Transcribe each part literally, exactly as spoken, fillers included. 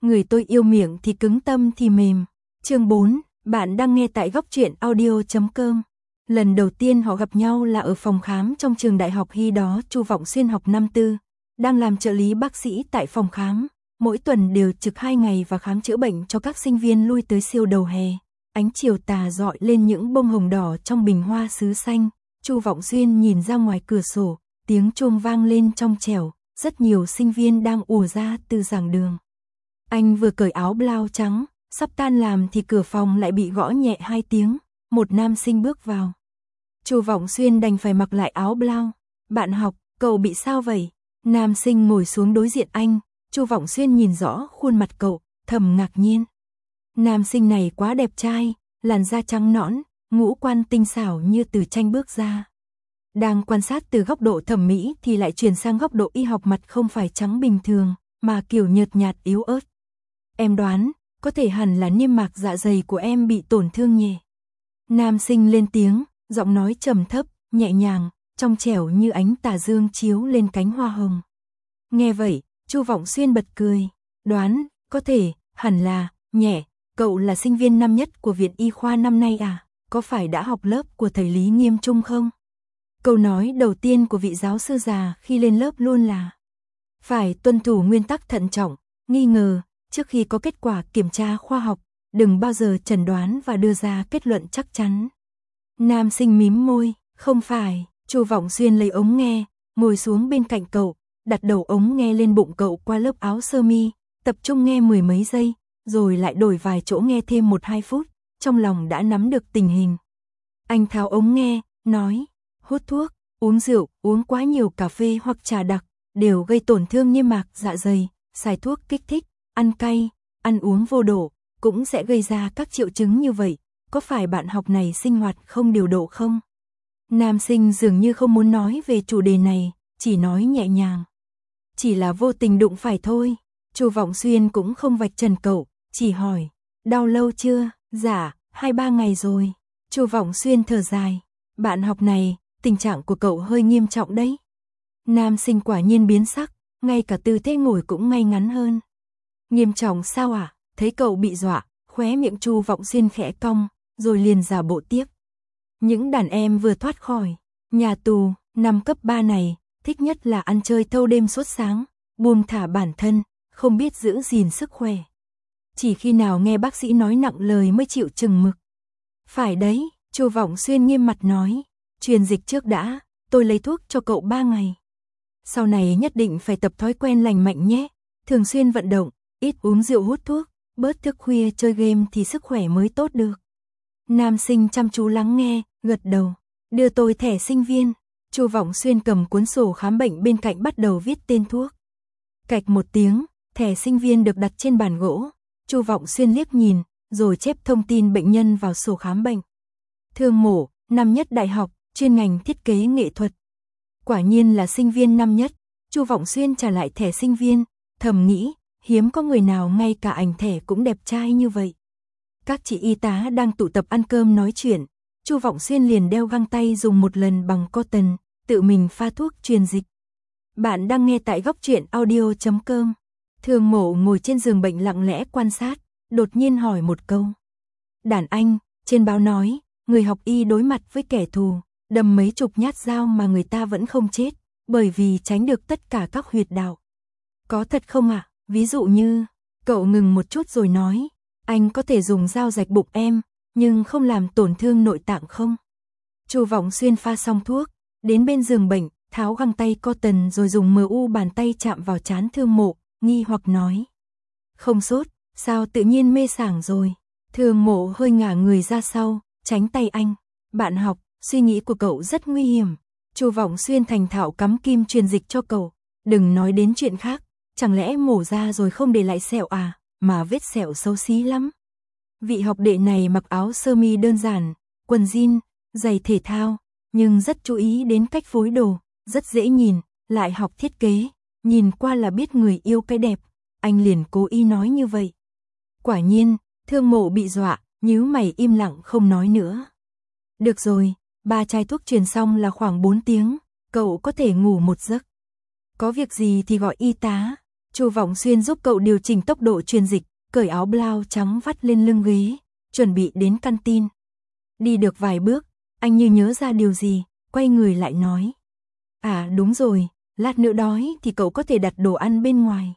người tôi yêu miệng thì cứng tâm thì mềm. Chương bốn, bạn đang nghe tại góc truyện audio chấm com. Lần đầu tiên họ gặp nhau là ở phòng khám trong trường đại học khi đó Chu Vọng Xuyên học năm tư, đang làm trợ lý bác sĩ tại phòng khám, mỗi tuần đều trực hai ngày và khám chữa bệnh cho các sinh viên lui tới siêu đầu hè. Ánh chiều tà rọi lên những bông hồng đỏ trong bình hoa sứ xanh. Chu Vọng Xuyên nhìn ra ngoài cửa sổ, tiếng chuông vang lên trong trẻo, rất nhiều sinh viên đang ùa ra từ giảng đường. Anh vừa cởi áo blau trắng, sắp tan làm thì cửa phòng lại bị gõ nhẹ hai tiếng, một nam sinh bước vào. Chu Vọng Xuyên đành phải mặc lại áo blau. Bạn học, cậu bị sao vậy? Nam sinh ngồi xuống đối diện anh, Chu Vọng Xuyên nhìn rõ khuôn mặt cậu, thầm ngạc nhiên. Nam sinh này quá đẹp trai, làn da trắng nõn, ngũ quan tinh xảo như từ tranh bước ra. Đang quan sát từ góc độ thẩm mỹ thì lại chuyển sang góc độ y học, mặt không phải trắng bình thường, mà kiểu nhợt nhạt yếu ớt. Em đoán, có thể hẳn là niêm mạc dạ dày của em bị tổn thương nhỉ? Nam sinh lên tiếng, giọng nói trầm thấp, nhẹ nhàng, trong trẻo như ánh tà dương chiếu lên cánh hoa hồng. Nghe vậy, Chu Vọng Xuyên bật cười, đoán, có thể, hẳn là, nhẹ, cậu là sinh viên năm nhất của Viện Y khoa năm nay à, có phải đã học lớp của thầy Lý Nghiêm Trung không? Câu nói đầu tiên của vị giáo sư già khi lên lớp luôn là phải tuân thủ nguyên tắc thận trọng, nghi ngờ, trước khi có kết quả kiểm tra khoa học, đừng bao giờ chẩn đoán và đưa ra kết luận chắc chắn. Nam sinh mím môi, không phải. Chu Vọng Xuyên lấy ống nghe, ngồi xuống bên cạnh cậu, đặt đầu ống nghe lên bụng cậu qua lớp áo sơ mi, tập trung nghe mười mấy giây, rồi lại đổi vài chỗ nghe thêm một hai phút, trong lòng đã nắm được tình hình. Anh tháo ống nghe, nói, hút thuốc, uống rượu, uống quá nhiều cà phê hoặc trà đặc, đều gây tổn thương niêm mạc dạ dày, xài thuốc kích thích, ăn cay, ăn uống vô độ, cũng sẽ gây ra các triệu chứng như vậy, có phải bạn học này sinh hoạt không điều độ không? Nam sinh dường như không muốn nói về chủ đề này, chỉ nói nhẹ nhàng. Chỉ là vô tình đụng phải thôi. Chu Vọng Xuyên cũng không vạch trần cậu, chỉ hỏi, đau lâu chưa? Dạ, hai ba ngày rồi. Chu Vọng Xuyên thở dài, bạn học này, tình trạng của cậu hơi nghiêm trọng đấy. Nam sinh quả nhiên biến sắc, ngay cả tư thế ngồi cũng ngay ngắn hơn. Nghiêm trọng sao à? Thấy cậu bị dọa, khóe miệng Chu Vọng Xuyên khẽ cong, rồi liền giả bộ tiếp. Những đàn em vừa thoát khỏi nhà tù năm cấp ba này, thích nhất là ăn chơi thâu đêm suốt sáng, buông thả bản thân, không biết giữ gìn sức khỏe. Chỉ khi nào nghe bác sĩ nói nặng lời mới chịu chừng mực. Phải đấy, Chu Vọng Xuyên nghiêm mặt nói, truyền dịch trước đã, tôi lấy thuốc cho cậu ba ngày. Sau này nhất định phải tập thói quen lành mạnh nhé, thường xuyên vận động, ít uống rượu hút thuốc, bớt thức khuya chơi game thì sức khỏe mới tốt được. Nam sinh chăm chú lắng nghe, gật đầu, đưa tôi thẻ sinh viên. Chu Vọng Xuyên cầm cuốn sổ khám bệnh bên cạnh bắt đầu viết tên thuốc. Cạch một tiếng, thẻ sinh viên được đặt trên bàn gỗ. Chu Vọng Xuyên liếc nhìn, rồi chép thông tin bệnh nhân vào sổ khám bệnh. Thương Mộ, năm nhất đại học, chuyên ngành thiết kế nghệ thuật. Quả nhiên là sinh viên năm nhất. Chu Vọng Xuyên trả lại thẻ sinh viên, thầm nghĩ, hiếm có người nào ngay cả ảnh thẻ cũng đẹp trai như vậy. Các chị y tá đang tụ tập ăn cơm nói chuyện, Chu Vọng Xuyên liền đeo găng tay dùng một lần bằng cotton, tự mình pha thuốc truyền dịch. Bạn đang nghe tại góc truyện audio chấm com. Thương Mộ ngồi trên giường bệnh lặng lẽ quan sát, đột nhiên hỏi một câu. Đàn anh, trên báo nói, người học y đối mặt với kẻ thù, đâm mấy chục nhát dao mà người ta vẫn không chết, bởi vì tránh được tất cả các huyệt đạo. Có thật không ạ? À? Ví dụ như, cậu ngừng một chút rồi nói, anh có thể dùng dao rạch bụng em, nhưng không làm tổn thương nội tạng không? Chu Vọng Xuyên pha xong thuốc, đến bên giường bệnh, tháo găng tay cotton rồi dùng mờ u bàn tay chạm vào trán Thương Mộ, nghi hoặc nói. Không sốt, sao tự nhiên mê sảng rồi? Thương Mộ hơi ngả người ra sau, tránh tay anh. Bạn học, suy nghĩ của cậu rất nguy hiểm. Chu Vọng Xuyên thành thạo cắm kim truyền dịch cho cậu. Đừng nói đến chuyện khác, chẳng lẽ mổ ra rồi không để lại sẹo à, mà vết sẹo xấu xí lắm. Vị học đệ này mặc áo sơ mi đơn giản, quần jean, giày thể thao, nhưng rất chú ý đến cách phối đồ, rất dễ nhìn, lại học thiết kế, nhìn qua là biết người yêu cái đẹp, anh liền cố ý nói như vậy. Quả nhiên, Thương Mộ bị dọa, nhíu mày im lặng không nói nữa. Được rồi, ba chai thuốc truyền xong là khoảng bốn tiếng, cậu có thể ngủ một giấc. Có việc gì thì gọi y tá. Chu Vọng Xuyên giúp cậu điều chỉnh tốc độ truyền dịch, cởi áo blau trắng vắt lên lưng ghế, chuẩn bị đến căn tin. Đi được vài bước, anh như nhớ ra điều gì, quay người lại nói. À đúng rồi, lát nữa đói thì cậu có thể đặt đồ ăn bên ngoài.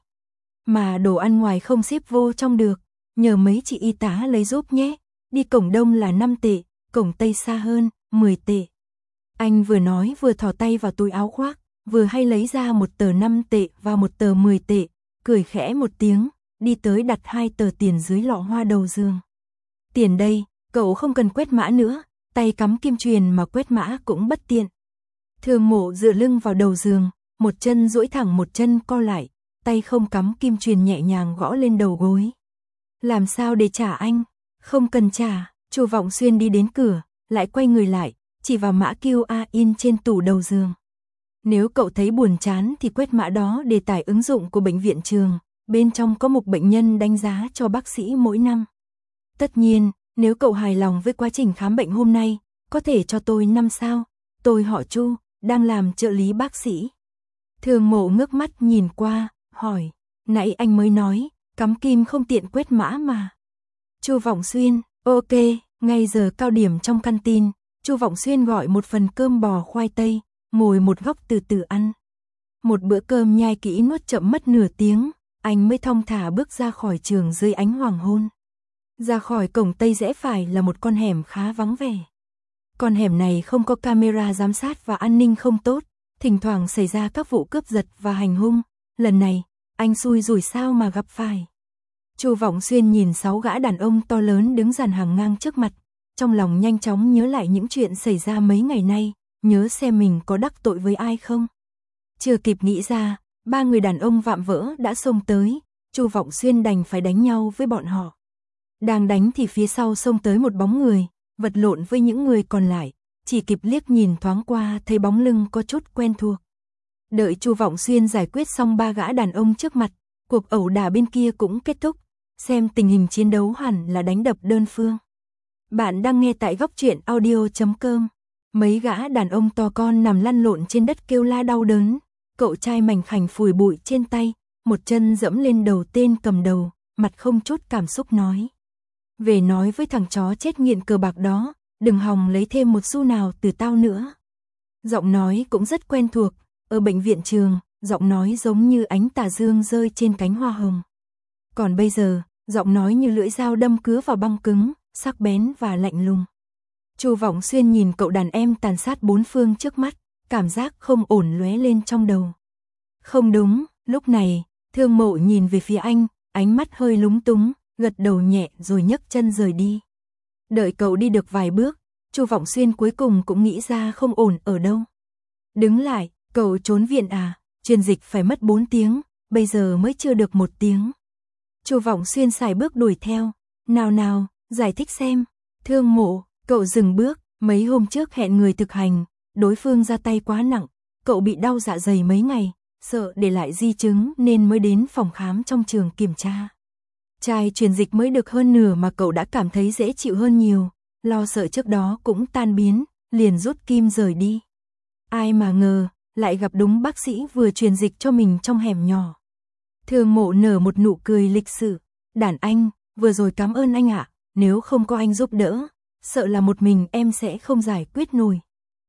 Mà đồ ăn ngoài không ship vô trong được, nhờ mấy chị y tá lấy giúp nhé. Đi cổng đông là năm tệ, cổng tây xa hơn, mười tệ. Anh vừa nói vừa thò tay vào túi áo khoác, vừa hay lấy ra một tờ năm tệ và một tờ mười tệ, cười khẽ một tiếng, đi tới đặt hai tờ tiền dưới lọ hoa đầu giường. Tiền đây, cậu không cần quét mã nữa, tay cắm kim truyền mà quét mã cũng bất tiện. Thường Mộ dựa lưng vào đầu giường, một chân duỗi thẳng một chân co lại, tay không cắm kim truyền nhẹ nhàng gõ lên đầu gối. Làm sao để trả anh? Không cần trả. Chu Vọng Xuyên đi đến cửa, lại quay người lại, chỉ vào mã quy rờ in trên tủ đầu giường. Nếu cậu thấy buồn chán thì quét mã đó để tải ứng dụng của bệnh viện trường, bên trong có mục bệnh nhân đánh giá cho bác sĩ mỗi năm. Tất nhiên, nếu cậu hài lòng với quá trình khám bệnh hôm nay, có thể cho tôi năm sao. Tôi họ Chu, đang làm trợ lý bác sĩ. Thường Mộ ngước mắt nhìn qua, hỏi, nãy anh mới nói, cắm kim không tiện quét mã mà. Chu Vọng Xuyên, ok, ngay giờ cao điểm trong căn tin, Chu Vọng Xuyên gọi một phần cơm bò khoai tây, ngồi một góc từ từ ăn. Một bữa cơm nhai kỹ nuốt chậm mất nửa tiếng, anh mới thong thả bước ra khỏi trường dưới ánh hoàng hôn. Ra khỏi cổng tây rẽ phải là một con hẻm khá vắng vẻ. Con hẻm này không có camera giám sát và an ninh không tốt, thỉnh thoảng xảy ra các vụ cướp giật và hành hung. Lần này, anh xui rủi sao mà gặp phải. Chu Vọng Xuyên nhìn sáu gã đàn ông to lớn đứng dàn hàng ngang trước mặt, trong lòng nhanh chóng nhớ lại những chuyện xảy ra mấy ngày nay, nhớ xem mình có đắc tội với ai không. Chưa kịp nghĩ ra, ba người đàn ông vạm vỡ đã xông tới, Chu Vọng Xuyên đành phải đánh nhau với bọn họ. Đang đánh thì phía sau xông tới một bóng người, vật lộn với những người còn lại, chỉ kịp liếc nhìn thoáng qua thấy bóng lưng có chút quen thuộc. Đợi Chu Vọng Xuyên giải quyết xong ba gã đàn ông trước mặt, cuộc ẩu đả bên kia cũng kết thúc, xem tình hình chiến đấu hẳn là đánh đập đơn phương. Bạn đang nghe tại góc truyện audio chấm com. Mấy gã đàn ông to con nằm lăn lộn trên đất kêu la đau đớn, cậu trai mảnh khảnh phủi bụi trên tay, một chân dẫm lên đầu tên cầm đầu, mặt không chút cảm xúc nói. Về nói với thằng chó chết nghiện cờ bạc đó, đừng hòng lấy thêm một xu nào từ tao nữa. Giọng nói cũng rất quen thuộc, ở bệnh viện trường, giọng nói giống như ánh tà dương rơi trên cánh hoa hồng. Còn bây giờ, giọng nói như lưỡi dao đâm cứa vào băng cứng, sắc bén và lạnh lùng. Chu Vọng Xuyên nhìn cậu đàn em tàn sát bốn phương trước mắt, cảm giác không ổn lóe lên trong đầu. Không đúng, lúc này, Thương Mộ nhìn về phía anh, ánh mắt hơi lúng túng, gật đầu nhẹ rồi nhấc chân rời đi. Đợi cậu đi được vài bước, Chu Vọng Xuyên cuối cùng cũng nghĩ ra không ổn ở đâu. Đứng lại, cậu trốn viện à, truyền dịch phải mất bốn tiếng, bây giờ mới chưa được một tiếng. Chu Vọng Xuyên xài bước đuổi theo, nào nào, giải thích xem. Thương Mộ, cậu dừng bước, mấy hôm trước hẹn người thực hành, đối phương ra tay quá nặng, cậu bị đau dạ dày mấy ngày, sợ để lại di chứng nên mới đến phòng khám trong trường kiểm tra. Chai truyền dịch mới được hơn nửa mà cậu đã cảm thấy dễ chịu hơn nhiều, lo sợ trước đó cũng tan biến, liền rút kim rời đi. Ai mà ngờ, lại gặp đúng bác sĩ vừa truyền dịch cho mình trong hẻm nhỏ. Thương Mộ nở một nụ cười lịch sự, đàn anh, vừa rồi cảm ơn anh ạ, nếu không có anh giúp đỡ, sợ là một mình em sẽ không giải quyết nổi.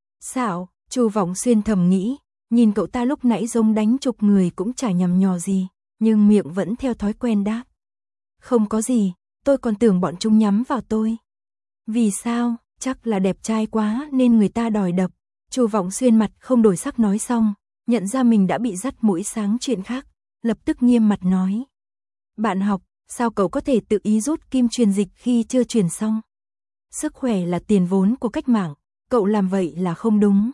Xạo, Chu Vọng Xuyên thầm nghĩ, nhìn cậu ta lúc nãy giống đánh chục người cũng chả nhằm nhò gì, nhưng miệng vẫn theo thói quen đáp. Không có gì, tôi còn tưởng bọn chúng nhắm vào tôi. Vì sao, chắc là đẹp trai quá nên người ta đòi đập. Chu Vọng Xuyên mặt không đổi sắc nói xong, nhận ra mình đã bị dắt mũi sáng chuyện khác, lập tức nghiêm mặt nói. Bạn học, sao cậu có thể tự ý rút kim truyền dịch khi chưa truyền xong? Sức khỏe là tiền vốn của cách mạng, cậu làm vậy là không đúng.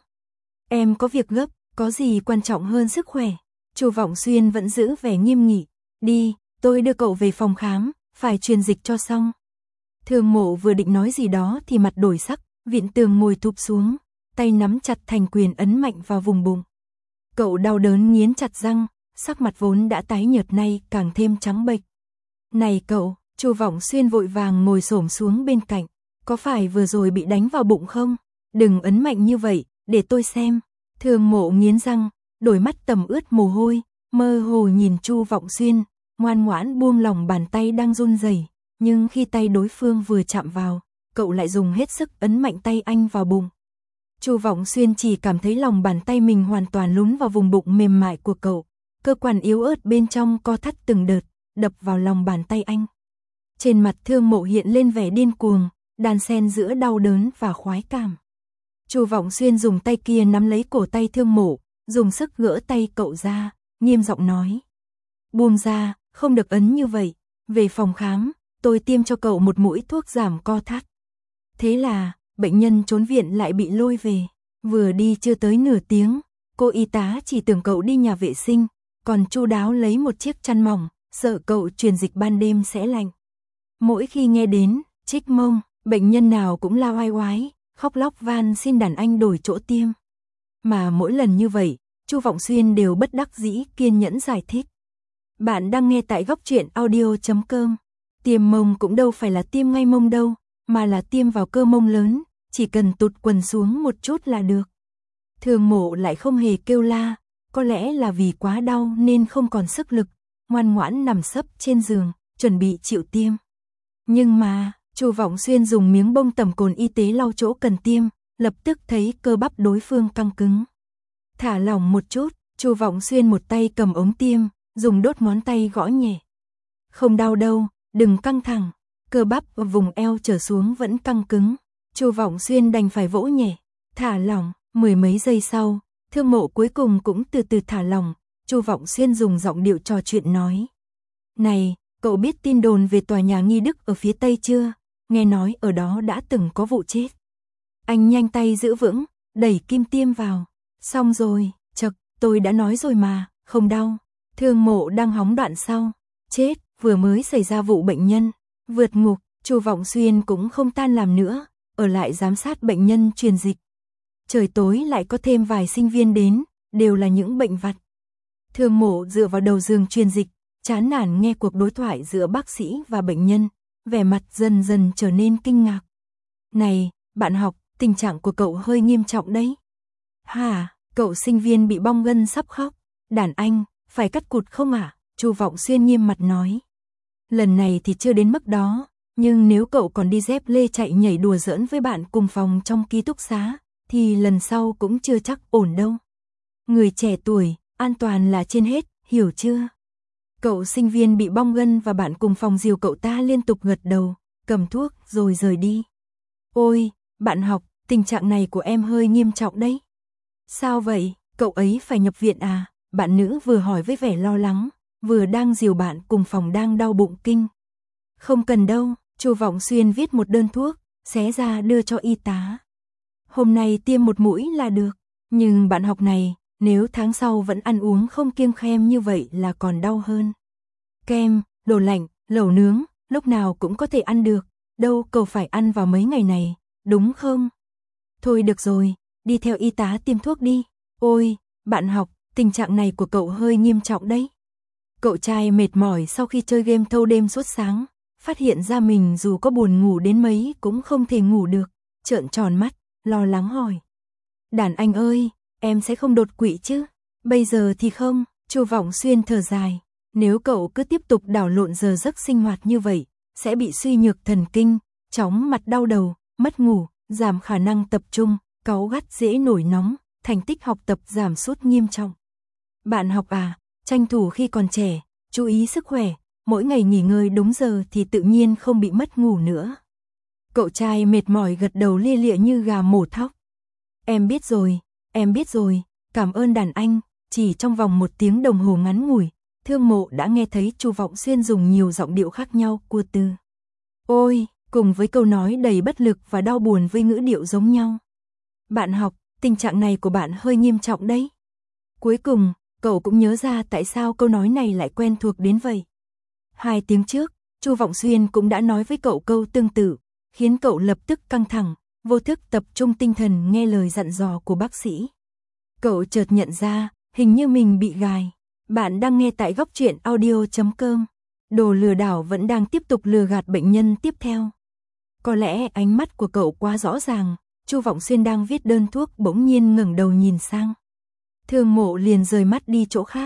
Em có việc gấp, có gì quan trọng hơn sức khỏe? Chu Vọng Xuyên vẫn giữ vẻ nghiêm nghị. Đi, tôi đưa cậu về phòng khám, phải truyền dịch cho xong. Thương Mộ vừa định nói gì đó thì mặt đổi sắc, vịn tường ngồi thụp xuống, tay nắm chặt thành quyền ấn mạnh vào vùng bụng. Cậu đau đớn nghiến chặt răng, sắc mặt vốn đã tái nhợt nay càng thêm trắng bệch. Này cậu, Chu Vọng Xuyên vội vàng ngồi xổm xuống bên cạnh, có phải vừa rồi bị đánh vào bụng không? Đừng ấn mạnh như vậy, để tôi xem. Thương Mộ nghiến răng, đôi mắt tầm ướt mồ hôi, mơ hồ nhìn Chu Vọng Xuyên, ngoan ngoãn buông lòng bàn tay đang run rẩy, nhưng khi tay đối phương vừa chạm vào, cậu lại dùng hết sức ấn mạnh tay anh vào bụng. Chu Vọng Xuyên chỉ cảm thấy lòng bàn tay mình hoàn toàn lún vào vùng bụng mềm mại của cậu, cơ quan yếu ớt bên trong co thắt từng đợt, đập vào lòng bàn tay anh. Trên mặt Thương Mộ hiện lên vẻ điên cuồng, đan xen giữa đau đớn và khoái cảm. Chu Vọng Xuyên dùng tay kia nắm lấy cổ tay Thương Mộ, dùng sức gỡ tay cậu ra, nghiêm giọng nói: "Buông ra, không được ấn như vậy, về phòng khám, tôi tiêm cho cậu một mũi thuốc giảm co thắt." Thế là, bệnh nhân trốn viện lại bị lôi về, vừa đi chưa tới nửa tiếng, cô y tá chỉ tưởng cậu đi nhà vệ sinh, còn chu đáo lấy một chiếc chăn mỏng, sợ cậu truyền dịch ban đêm sẽ lạnh. Mỗi khi nghe đến trích mông, bệnh nhân nào cũng la oai oái, khóc lóc van xin đàn anh đổi chỗ tiêm. Mà mỗi lần như vậy, Chu Vọng Xuyên đều bất đắc dĩ kiên nhẫn giải thích. Bạn đang nghe tại góc truyện audio chấm com. Tiêm mông cũng đâu phải là tiêm ngay mông đâu, mà là tiêm vào cơ mông lớn, chỉ cần tụt quần xuống một chút là được. Thương Mộ lại không hề kêu la, có lẽ là vì quá đau nên không còn sức lực, ngoan ngoãn nằm sấp trên giường, chuẩn bị chịu tiêm. Nhưng mà, Chu Vọng Xuyên dùng miếng bông tẩm cồn y tế lau chỗ cần tiêm, lập tức thấy cơ bắp đối phương căng cứng. Thả lỏng một chút, Chu Vọng Xuyên một tay cầm ống tiêm, dùng đốt ngón tay gõ nhẹ. "Không đau đâu, đừng căng thẳng." Cơ bắp ở vùng eo trở xuống vẫn căng cứng. Chu Vọng Xuyên đành phải vỗ nhẹ, thả lỏng. Mười mấy giây sau, Thương Mộ cuối cùng cũng từ từ thả lỏng. Chu Vọng Xuyên dùng giọng điệu trò chuyện nói: "Này, cậu biết tin đồn về tòa nhà Nghi Đức ở phía Tây chưa? Nghe nói ở đó đã từng có vụ chết." Anh nhanh tay giữ vững, đẩy kim tiêm vào. "Xong rồi, chậc, tôi đã nói rồi mà, không đau." Thương Mộ đang hóng đoạn sau. Chết, vừa mới xảy ra vụ bệnh nhân vượt ngục, Chu Vọng Xuyên cũng không tan làm nữa, ở lại giám sát bệnh nhân truyền dịch. Trời tối lại có thêm vài sinh viên đến, đều là những bệnh vặt. Thương Mộ dựa vào đầu giường truyền dịch, chán nản nghe cuộc đối thoại giữa bác sĩ và bệnh nhân, vẻ mặt dần dần trở nên kinh ngạc. "Này, bạn học, tình trạng của cậu hơi nghiêm trọng đấy." "Hả?" Cậu sinh viên bị bong gân sắp khóc. "Đàn anh, phải cắt cụt không ạ?" À? Chu Vọng Xuyên nghiêm mặt nói. "Lần này thì chưa đến mức đó, nhưng nếu cậu còn đi dép lê chạy nhảy đùa giỡn với bạn cùng phòng trong ký túc xá, thì lần sau cũng chưa chắc ổn đâu. Người trẻ tuổi, an toàn là trên hết, hiểu chưa?" Cậu sinh viên bị bong gân và bạn cùng phòng dìu cậu ta liên tục gật đầu, cầm thuốc rồi rời đi. "Ôi, bạn học, tình trạng này của em hơi nghiêm trọng đấy." "Sao vậy, cậu ấy phải nhập viện à?" Bạn nữ vừa hỏi với vẻ lo lắng, vừa đang dìu bạn cùng phòng đang đau bụng kinh. "Không cần đâu." Chu Vọng Xuyên viết một đơn thuốc, xé ra đưa cho y tá. "Hôm nay tiêm một mũi là được, nhưng bạn học này, nếu tháng sau vẫn ăn uống không kiêng khem như vậy là còn đau hơn. Kem, đồ lạnh, lẩu nướng, lúc nào cũng có thể ăn được, đâu cậu phải ăn vào mấy ngày này, đúng không?" "Thôi được rồi, đi theo y tá tiêm thuốc đi." "Ôi, bạn học, tình trạng này của cậu hơi nghiêm trọng đấy." Cậu trai mệt mỏi sau khi chơi game thâu đêm suốt sáng, phát hiện ra mình dù có buồn ngủ đến mấy cũng không thể ngủ được, trợn tròn mắt, lo lắng hỏi: "Đàn anh ơi, em sẽ không đột quỵ chứ?" "Bây giờ thì không." Chu Vọng Xuyên thở dài, "Nếu cậu cứ tiếp tục đảo lộn giờ giấc sinh hoạt như vậy, sẽ bị suy nhược thần kinh, chóng mặt đau đầu, mất ngủ, giảm khả năng tập trung, cáu gắt dễ nổi nóng, thành tích học tập giảm sút nghiêm trọng. Bạn học à, tranh thủ khi còn trẻ, chú ý sức khỏe, mỗi ngày nghỉ ngơi đúng giờ thì tự nhiên không bị mất ngủ nữa." Cậu trai mệt mỏi gật đầu lia lịa như gà mổ thóc. "Em biết rồi, em biết rồi, cảm ơn đàn anh." Chỉ trong vòng một tiếng đồng hồ ngắn ngủi, Thương Mộ đã nghe thấy Chu Vọng Xuyên dùng nhiều giọng điệu khác nhau cua từ "ôi" cùng với câu nói đầy bất lực và đau buồn với ngữ điệu giống nhau. "Bạn học, tình trạng này của bạn hơi nghiêm trọng đấy." Cuối cùng, cậu cũng nhớ ra tại sao câu nói này lại quen thuộc đến vậy. Hai tiếng trước, Chu Vọng Xuyên cũng đã nói với cậu câu tương tự, khiến cậu lập tức căng thẳng, vô thức tập trung tinh thần nghe lời dặn dò của bác sĩ. Cậu chợt nhận ra, hình như mình bị gài. Bạn đang nghe tại góc truyện audio chấm com. Đồ lừa đảo vẫn đang tiếp tục lừa gạt bệnh nhân tiếp theo. Có lẽ ánh mắt của cậu quá rõ ràng, Chu Vọng Xuyên đang viết đơn thuốc bỗng nhiên ngẩng đầu nhìn sang. Thương Mộ liền rời mắt đi chỗ khác.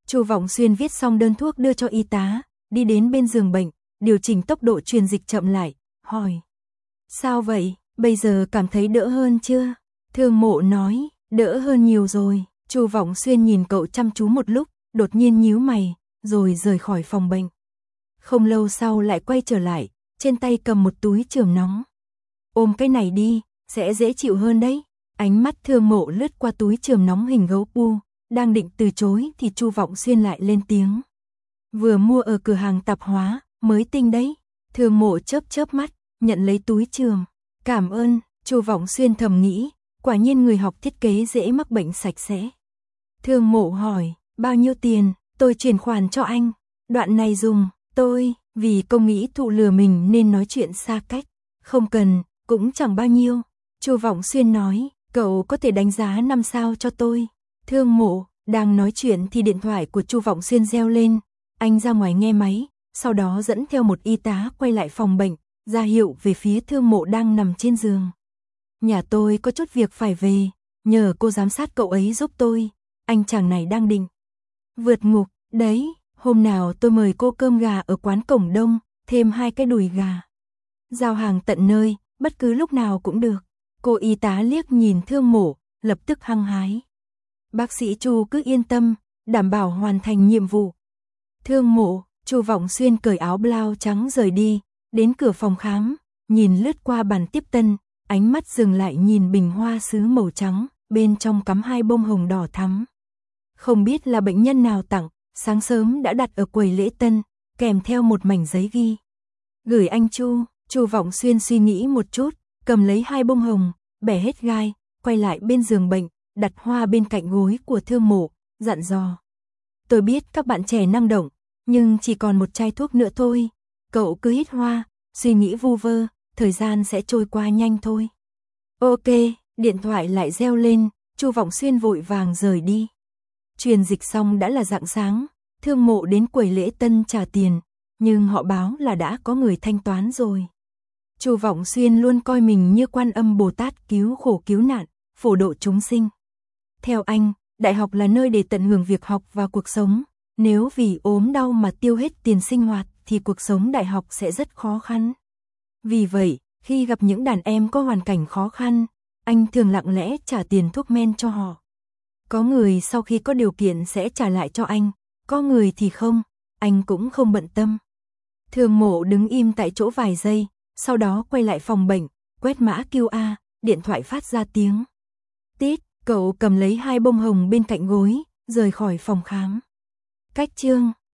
Chu Vọng Xuyên viết xong đơn thuốc đưa cho y tá, đi đến bên giường bệnh, điều chỉnh tốc độ truyền dịch chậm lại, hỏi. Sao vậy, bây giờ cảm thấy đỡ hơn chưa? Thương Mộ nói, đỡ hơn nhiều rồi. Chu Vọng Xuyên nhìn cậu chăm chú một lúc, đột nhiên nhíu mày, rồi rời khỏi phòng bệnh. Không lâu sau lại quay trở lại, trên tay cầm một túi chườm nóng. Ôm cái này đi, sẽ dễ chịu hơn đấy. Ánh mắt Thương Mộ lướt qua túi chườm nóng hình gấu pu, đang định từ chối thì Chu Vọng Xuyên lại lên tiếng. Vừa mua ở cửa hàng tạp hóa, mới tinh đấy. Thương Mộ chớp chớp mắt, nhận lấy túi chườm. Cảm ơn, Chu Vọng Xuyên thầm nghĩ, quả nhiên người học thiết kế dễ mắc bệnh sạch sẽ. Thương Mộ hỏi, bao nhiêu tiền, tôi chuyển khoản cho anh. Đoạn này dùng, tôi, vì công nghĩ thụ lừa mình nên nói chuyện xa cách. Không cần, cũng chẳng bao nhiêu. Chu Vọng Xuyên nói, cậu có thể đánh giá năm sao cho tôi. Thương Mộ, đang nói chuyện thì điện thoại của Chu Vọng Xuyên reo lên. Anh ra ngoài nghe máy, sau đó dẫn theo một y tá quay lại phòng bệnh, ra hiệu về phía Thương Mộ đang nằm trên giường. Nhà tôi có chút việc phải về, nhờ cô giám sát cậu ấy giúp tôi. Anh chàng này đang định vượt ngục, đấy, hôm nào tôi mời cô cơm gà ở quán Cổng Đông, thêm hai cái đùi gà. Giao hàng tận nơi, bất cứ lúc nào cũng được. Cô y tá liếc nhìn Thương Mộ, lập tức hăng hái. Bác sĩ Chu cứ yên tâm, đảm bảo hoàn thành nhiệm vụ. Thương Mộ, Chu Vọng Xuyên cởi áo blau trắng rời đi, đến cửa phòng khám, nhìn lướt qua bàn tiếp tân, ánh mắt dừng lại nhìn bình hoa sứ màu trắng, bên trong cắm hai bông hồng đỏ thắm. Không biết là bệnh nhân nào tặng, sáng sớm đã đặt ở quầy lễ tân, kèm theo một mảnh giấy ghi. Gửi anh Chu. Chu Vọng Xuyên suy nghĩ một chút, cầm lấy hai bông hồng, bẻ hết gai, quay lại bên giường bệnh, đặt hoa bên cạnh gối của Thương Mộ, dặn dò. Tôi biết các bạn trẻ năng động, nhưng chỉ còn một chai thuốc nữa thôi. Cậu cứ hít hoa, suy nghĩ vu vơ, thời gian sẽ trôi qua nhanh thôi. Ok, điện thoại lại reo lên, Chu Vọng Xuyên vội vàng rời đi. Truyền dịch xong đã là rạng sáng, Thương Mộ đến quầy lễ tân trả tiền, nhưng họ báo là đã có người thanh toán rồi. Chu Vọng Xuyên luôn coi mình như Quan Âm Bồ Tát cứu khổ cứu nạn, phổ độ chúng sinh. Theo anh, đại học là nơi để tận hưởng việc học và cuộc sống. Nếu vì ốm đau mà tiêu hết tiền sinh hoạt thì cuộc sống đại học sẽ rất khó khăn. Vì vậy, khi gặp những đàn em có hoàn cảnh khó khăn, anh thường lặng lẽ trả tiền thuốc men cho họ. Có người sau khi có điều kiện sẽ trả lại cho anh, có người thì không, anh cũng không bận tâm. Thương Mộ đứng im tại chỗ vài giây, sau đó quay lại phòng bệnh, quét mã quy rờ, điện thoại phát ra tiếng. Tít, cậu cầm lấy hai bông hồng bên cạnh gối, rời khỏi phòng khám. Cách chương